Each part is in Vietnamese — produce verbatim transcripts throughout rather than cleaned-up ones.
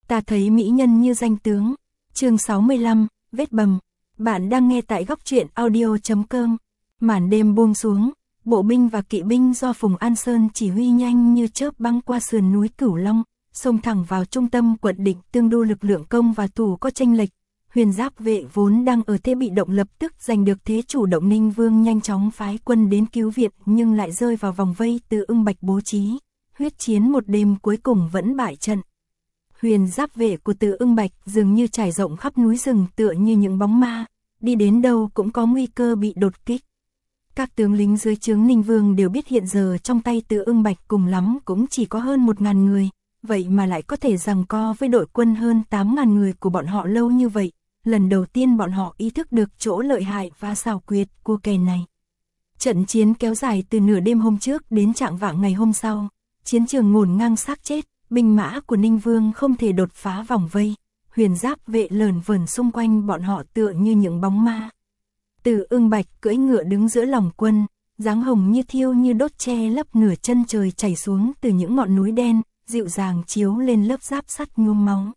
Ta thấy mỹ nhân như danh tướng. Chương sáu mươi lăm, vết bầm. Bạn đang nghe tại góc truyện audio chấm com. Màn đêm buông xuống, bộ binh và kỵ binh do Phùng An Sơn chỉ huy nhanh như chớp băng qua sườn núi Cửu Long, xông thẳng vào trung tâm quận Định. Tương đô lực lượng công và thủ có chênh lệch. Huyền Giáp vệ vốn đang ở thế bị động lập tức giành được thế chủ động. Ninh Vương nhanh chóng phái quân đến cứu viện nhưng lại rơi vào vòng vây Từ Ưng Bạch bố trí. Huyết chiến một đêm cuối cùng vẫn bại trận. Huyền Giáp vệ của Từ Ưng Bạch dường như trải rộng khắp núi rừng tựa như những bóng ma, đi đến đâu cũng có nguy cơ bị đột kích. Các tướng lính dưới trướng Ninh Vương đều biết hiện giờ trong tay Từ Ưng Bạch cùng lắm cũng chỉ có hơn một ngàn người, vậy mà lại có thể giằng co với đội quân hơn tám ngàn người của bọn họ lâu như vậy. Lần đầu tiên bọn họ ý thức được chỗ lợi hại và xảo quyệt của kẻ này. Trận chiến kéo dài từ nửa đêm hôm trước đến chạng vạng ngày hôm sau, chiến trường ngổn ngang xác chết, binh mã của Ninh Vương không thể đột phá vòng vây, Huyền Giáp vệ lởn vởn xung quanh bọn họ tựa như những bóng ma. Từ Ưng Bạch cưỡi ngựa đứng giữa lòng quân, dáng hồng như thiêu như đốt che lấp nửa chân trời chảy xuống từ những ngọn núi đen, dịu dàng chiếu lên lớp giáp sắt nhuốm máu.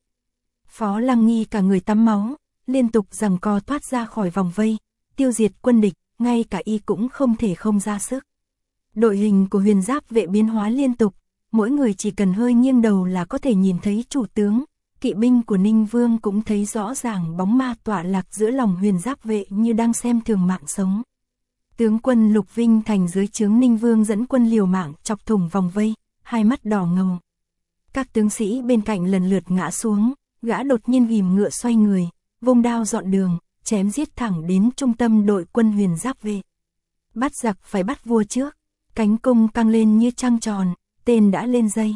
Phó Lăng Nghi cả người tắm máu, liên tục giằng co thoát ra khỏi vòng vây, tiêu diệt quân địch, ngay cả y cũng không thể không ra sức. Đội hình của Huyền Giáp vệ biến hóa liên tục, mỗi người chỉ cần hơi nghiêng đầu là có thể nhìn thấy chủ tướng. Kỵ binh của Ninh Vương cũng thấy rõ ràng bóng ma tọa lạc giữa lòng Huyền Giáp vệ như đang xem thường mạng sống. Tướng quân Lục Vinh Thành dưới trướng Ninh Vương dẫn quân liều mạng chọc thủng vòng vây, hai mắt đỏ ngầu. Các tướng sĩ bên cạnh lần lượt ngã xuống, gã đột nhiên ghìm ngựa xoay người, vung đao dọn đường, chém giết thẳng đến trung tâm đội quân Huyền Giáp vệ. Bắt giặc phải bắt vua trước, cánh cung căng lên như trăng tròn, tên đã lên dây.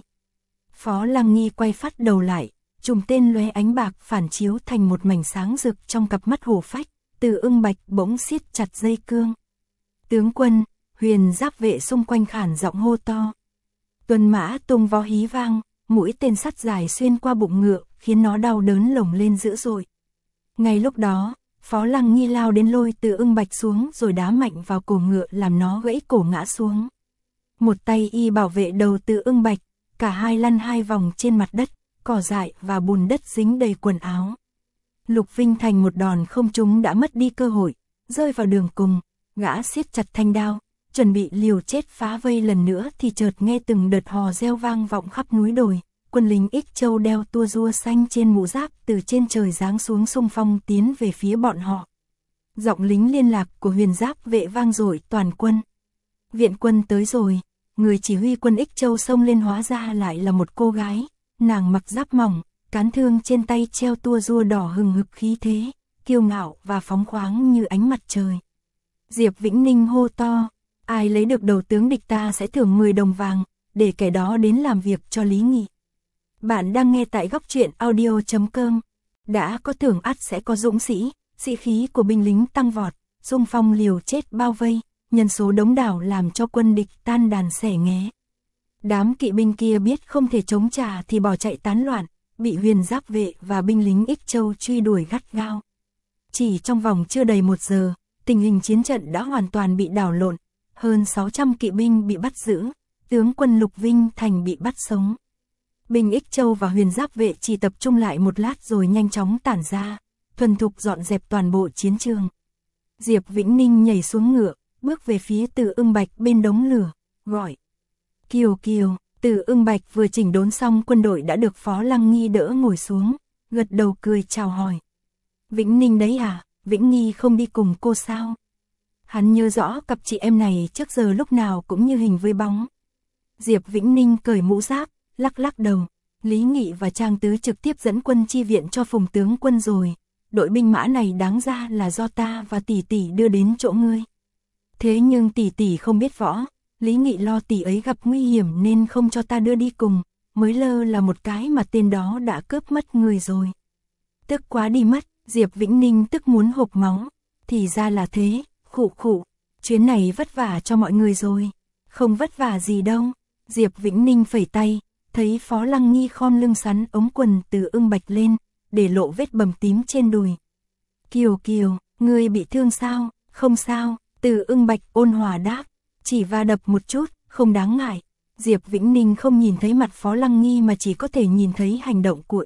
Phó Lăng Nghi quay phát đầu lại, chùm tên lóe ánh bạc phản chiếu thành một mảnh sáng rực trong cặp mắt hổ phách. Từ Ưng Bạch bỗng siết chặt dây cương. Tướng quân, Huyền Giáp vệ xung quanh khản giọng hô to. Tuần mã tung vó hí vang, mũi tên sắt dài xuyên qua bụng ngựa, khiến nó đau đớn lồng lên dữ dội. Ngay lúc đó, Phó Lăng Nghi lao đến lôi Từ Ưng Bạch xuống rồi đá mạnh vào cổ ngựa làm nó gãy cổ ngã xuống. Một tay y bảo vệ đầu Từ Ưng Bạch, cả hai lăn hai vòng trên mặt đất, cỏ dại và bùn đất dính đầy quần áo. Lục Vinh Thành một đòn không trúng đã mất đi cơ hội, rơi vào đường cùng, gã siết chặt thanh đao, chuẩn bị liều chết phá vây lần nữa thì chợt nghe từng đợt hò reo vang vọng khắp núi đồi. Quân lính Ích Châu đeo tua rua xanh trên mũ giáp từ trên trời giáng xuống xung phong tiến về phía bọn họ. Giọng lính liên lạc của Huyền Giáp vệ vang dội toàn quân. Viện quân tới rồi. Người chỉ huy quân Ích Châu xông lên hóa ra lại là một cô gái. Nàng mặc giáp mỏng, cán thương trên tay treo tua rua đỏ hừng hực khí thế, kiêu ngạo và phóng khoáng như ánh mặt trời. Diệp Vĩnh Ninh hô to, ai lấy được đầu tướng địch ta sẽ thưởng mười đồng vàng, để kẻ đó đến làm việc cho Lý Nghị. Bạn đang nghe tại góc truyện audio chấm com. Đã có thưởng ắt sẽ có dũng sĩ, sĩ khí của binh lính tăng vọt, xung phong liều chết bao vây, nhân số đống đảo làm cho quân địch tan đàn xẻ nghé. Đám kỵ binh kia biết không thể chống trả thì bỏ chạy tán loạn, bị Huyền Giáp vệ và binh lính Ích Châu truy đuổi gắt gao. Chỉ trong vòng chưa đầy một giờ, tình hình chiến trận đã hoàn toàn bị đảo lộn, hơn sáu trăm kỵ binh bị bắt giữ, tướng quân Lục Vinh Thành bị bắt sống. Binh Ích Châu và Huyền Giáp vệ chỉ tập trung lại một lát rồi nhanh chóng tản ra, thuần thục dọn dẹp toàn bộ chiến trường. Diệp Vĩnh Ninh nhảy xuống ngựa, bước về phía Từ Ưng Bạch bên đống lửa, gọi. Kiều Kiều, Từ Ưng Bạch vừa chỉnh đốn xong quân đội đã được Phó Lăng Nghi đỡ ngồi xuống, gật đầu cười chào hỏi. Vĩnh Ninh đấy à, Vĩnh Nghi không đi cùng cô sao? Hắn nhớ rõ cặp chị em này trước giờ lúc nào cũng như hình với bóng. Diệp Vĩnh Ninh cởi mũ giáp, lắc lắc đầu. Lý Nghị và Trang Tứ trực tiếp dẫn quân chi viện cho Phùng tướng quân rồi. Đội binh mã này đáng ra là do ta và tỷ tỷ đưa đến chỗ ngươi. Thế nhưng tỷ tỷ không biết võ. Lý Nghị lo tỷ ấy gặp nguy hiểm nên không cho ta đưa đi cùng, mới lơ là một cái mà tên đó đã cướp mất người rồi. Tức quá đi mất, Diệp Vĩnh Ninh tức muốn hộc máu. Thì ra là thế, khụ khụ, chuyến này vất vả cho mọi người rồi. Không vất vả gì đâu. Diệp Vĩnh Ninh phẩy tay, thấy Phó Lăng Nghi khom lưng sắn ống quần Từ Ưng Bạch lên, để lộ vết bầm tím trên đùi. Kiều Kiều, ngươi bị thương sao? Không sao, Từ Ưng Bạch ôn hòa đáp. Chỉ va đập một chút, không đáng ngại. Diệp Vĩnh Ninh không nhìn thấy mặt Phó Lăng Nghi mà chỉ có thể nhìn thấy hành động của y,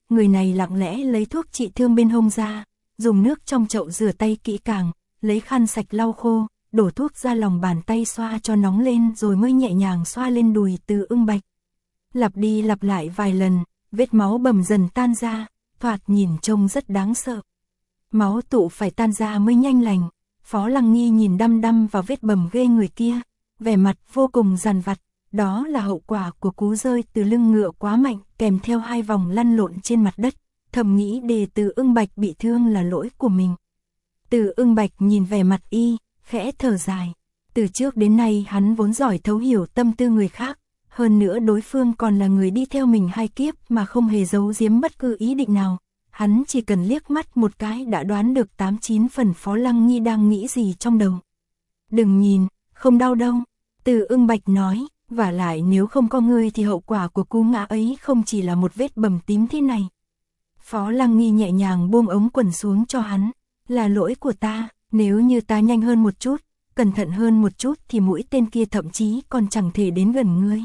người này lặng lẽ lấy thuốc trị thương bên hông ra, dùng nước trong chậu rửa tay kỹ càng, lấy khăn sạch lau khô, đổ thuốc ra lòng bàn tay xoa cho nóng lên rồi mới nhẹ nhàng xoa lên đùi Từ Ưng Bạch. Lặp đi lặp lại vài lần, vết máu bầm dần tan ra, thoạt nhìn trông rất đáng sợ. Máu tụ phải tan ra mới nhanh lành. Phó Lăng Nghi nhìn đăm đăm vào vết bầm ghê người kia, vẻ mặt vô cùng dằn vặt, đó là hậu quả của cú rơi từ lưng ngựa quá mạnh, kèm theo hai vòng lăn lộn trên mặt đất, thầm nghĩ để Từ Ưng Bạch bị thương là lỗi của mình. Từ Ưng Bạch nhìn vẻ mặt y, khẽ thở dài. Từ trước đến nay hắn vốn giỏi thấu hiểu tâm tư người khác, hơn nữa đối phương còn là người đi theo mình hai kiếp mà không hề giấu giếm bất cứ ý định nào. Hắn chỉ cần liếc mắt một cái đã đoán được tám chín phần Phó Lăng Nghi đang nghĩ gì trong đầu. Đừng nhìn, không đau đâu, Từ Ưng Bạch nói, vả lại nếu không có ngươi thì hậu quả của cú ngã ấy không chỉ là một vết bầm tím thế này. Phó Lăng Nghi nhẹ nhàng buông ống quần xuống cho hắn, là lỗi của ta, nếu như ta nhanh hơn một chút, cẩn thận hơn một chút thì mũi tên kia thậm chí còn chẳng thể đến gần ngươi.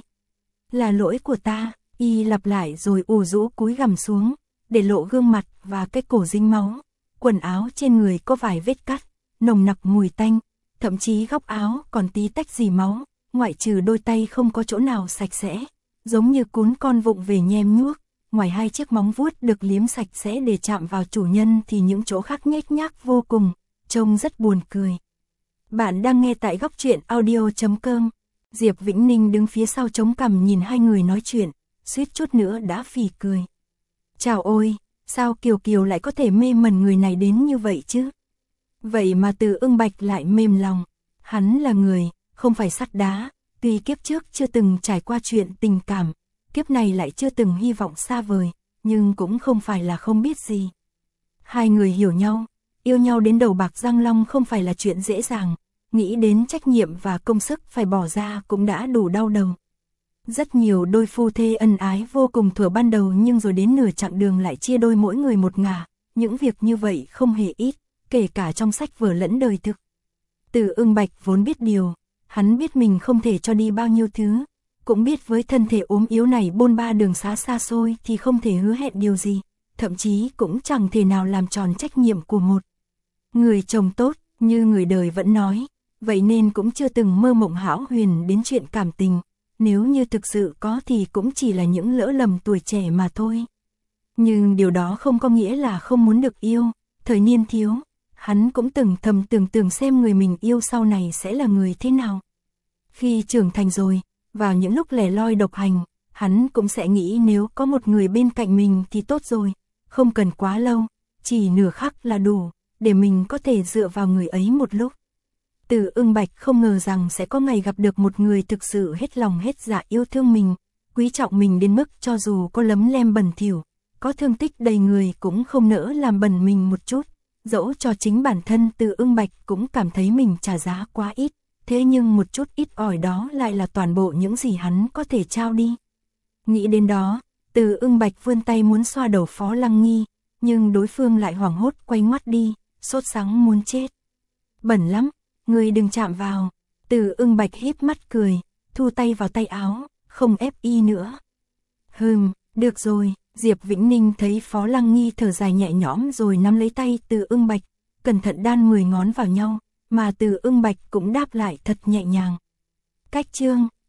Là lỗi của ta, y lặp lại rồi ù rũ cúi gằm xuống, để lộ gương mặt và cái cổ dính máu, quần áo trên người có vài vết cắt, nồng nặc mùi tanh, thậm chí góc áo còn tí tách gì máu, ngoại trừ đôi tay không có chỗ nào sạch sẽ, giống như cún con vụng về nhem nhuốc, ngoài hai chiếc móng vuốt được liếm sạch sẽ để chạm vào chủ nhân thì những chỗ khác nhếch nhác vô cùng, trông rất buồn cười. Bạn đang nghe tại góc truyện audio chấm com. Diệp Vĩnh Ninh đứng phía sau chống cằm nhìn hai người nói chuyện, suýt chút nữa đã phì cười. Chào ôi, sao Kiều Kiều lại có thể mê mẩn người này đến như vậy chứ? Vậy mà Từ Ưng Bạch lại mềm lòng. Hắn là người, không phải sắt đá, tuy kiếp trước chưa từng trải qua chuyện tình cảm, kiếp này lại chưa từng hy vọng xa vời, nhưng cũng không phải là không biết gì. Hai người hiểu nhau, yêu nhau đến đầu bạc răng long không phải là chuyện dễ dàng, nghĩ đến trách nhiệm và công sức phải bỏ ra cũng đã đủ đau đầu. Rất nhiều đôi phu thê ân ái vô cùng thuở ban đầu nhưng rồi đến nửa chặng đường lại chia đôi mỗi người một ngả, những việc như vậy không hề ít, kể cả trong sách vở lẫn đời thực. Từ Ưng Bạch vốn biết điều, hắn biết mình không thể cho đi bao nhiêu thứ, cũng biết với thân thể ốm yếu này bôn ba đường xá xa xôi thì không thể hứa hẹn điều gì, thậm chí cũng chẳng thể nào làm tròn trách nhiệm của một người chồng tốt, như người đời vẫn nói, vậy nên cũng chưa từng mơ mộng hão huyền đến chuyện cảm tình. Nếu như thực sự có thì cũng chỉ là những lỡ lầm tuổi trẻ mà thôi. Nhưng điều đó không có nghĩa là không muốn được yêu. Thời niên thiếu, hắn cũng từng thầm tưởng tượng xem người mình yêu sau này sẽ là người thế nào. Khi trưởng thành rồi, vào những lúc lẻ loi độc hành, hắn cũng sẽ nghĩ nếu có một người bên cạnh mình thì tốt rồi. Không cần quá lâu, chỉ nửa khắc là đủ, để mình có thể dựa vào người ấy một lúc. Từ Ưng Bạch không ngờ rằng sẽ có ngày gặp được một người thực sự hết lòng hết dạ yêu thương mình, quý trọng mình đến mức cho dù có lấm lem bẩn thỉu, có thương tích đầy người cũng không nỡ làm bẩn mình một chút. Dẫu cho chính bản thân Từ Ưng Bạch cũng cảm thấy mình trả giá quá ít, thế nhưng một chút ít ỏi đó lại là toàn bộ những gì hắn có thể trao đi. Nghĩ đến đó, Từ Ưng Bạch vươn tay muốn xoa đầu Phó Lăng Nghi, nhưng đối phương lại hoảng hốt quay ngoắt đi, sốt sắng muốn chết. Bẩn lắm. Người đừng chạm vào. Từ Ưng Bạch híp mắt cười, thu tay vào tay áo, không ép y nữa. Hừm, được rồi. Diệp Vĩnh Ninh thấy Phó Lăng Nghi thở dài nhẹ nhõm rồi nắm lấy tay Từ Ưng Bạch, cẩn thận đan mười ngón vào nhau, mà Từ Ưng Bạch cũng đáp lại thật nhẹ nhàng. Cách chương